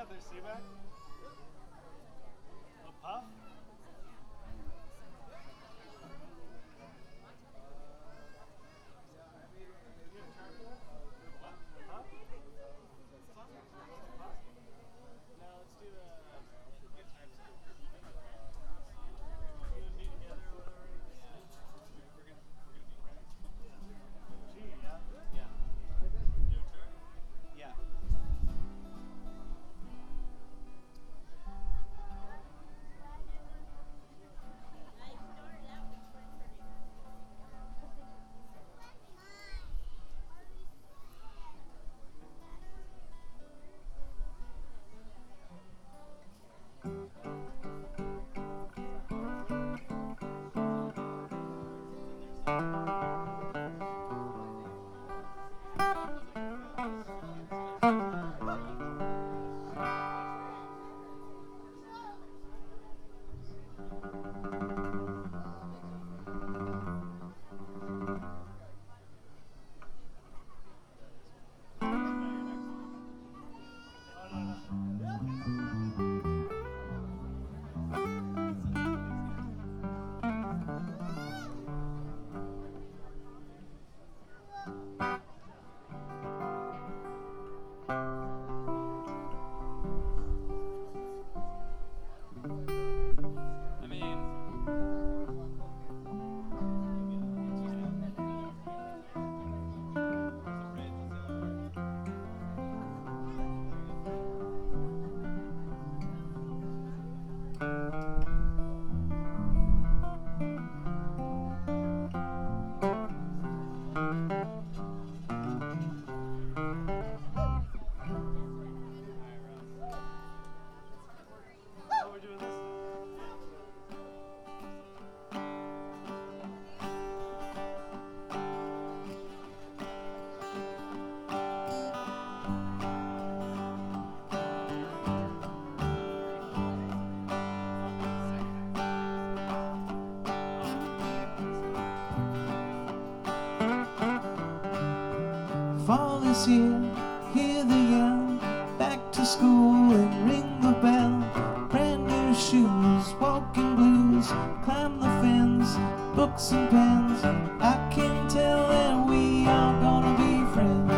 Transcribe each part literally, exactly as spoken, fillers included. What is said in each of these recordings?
Fall is here, hear the yell, back to school and ring the bell. Brand new shoes, walking blues, climb the fence, books and pens. I can tell that we are gonna be friends.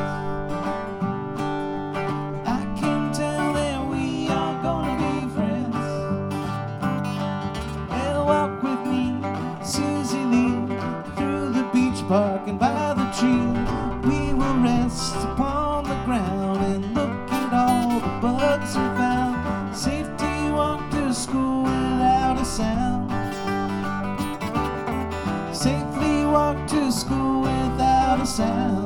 I can tell that we are gonna be friends. Well, walk with me, Susie Lee, through the beach park and by the tree. We will rest upon the ground and look at all the bugs we found. Safety walk to school without a sound. Safely walk to school without a sound.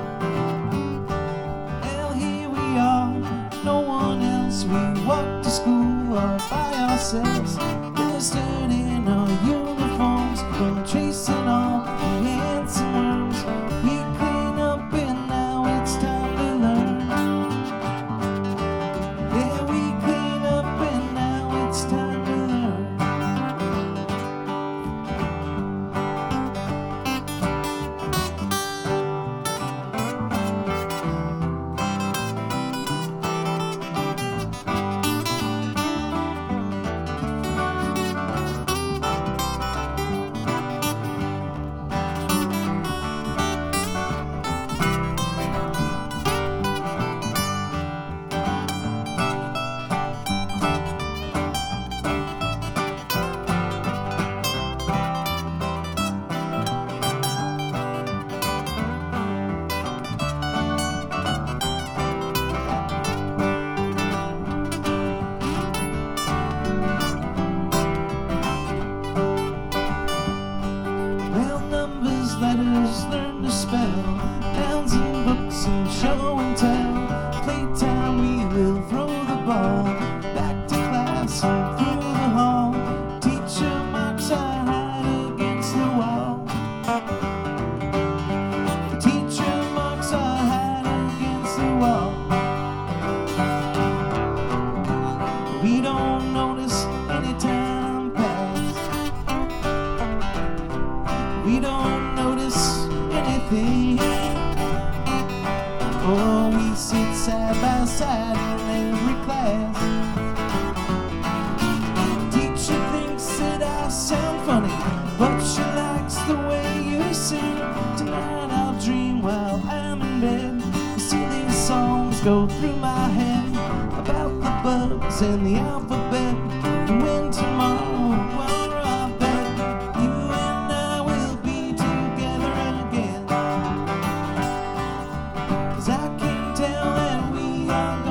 Well, here we are, no one else. We walk to school all by ourselves. Blistered in our uniforms from chasing all the ants and worms. We clean up and now it's time to learn. Yeah, we clean up and now it's time to learn. Letters, learn to spell, nouns and books and show and tell. Playtime, we will throw the ball back to class and through the hall. Teacher marks our height against the wall. The teacher marks our height against the wall. We don't notice any time pass. We don't notice anything. Oh, we sit side by side in every class. class. Teacher thinks that I sound funny, but she likes the way you sing. Tonight I'll dream while I'm in bed. You see these songs go through my head about the bugs and the alphabet. And when tomorrow, well, I bet you and I will be together again. 'Cause I can tell that we are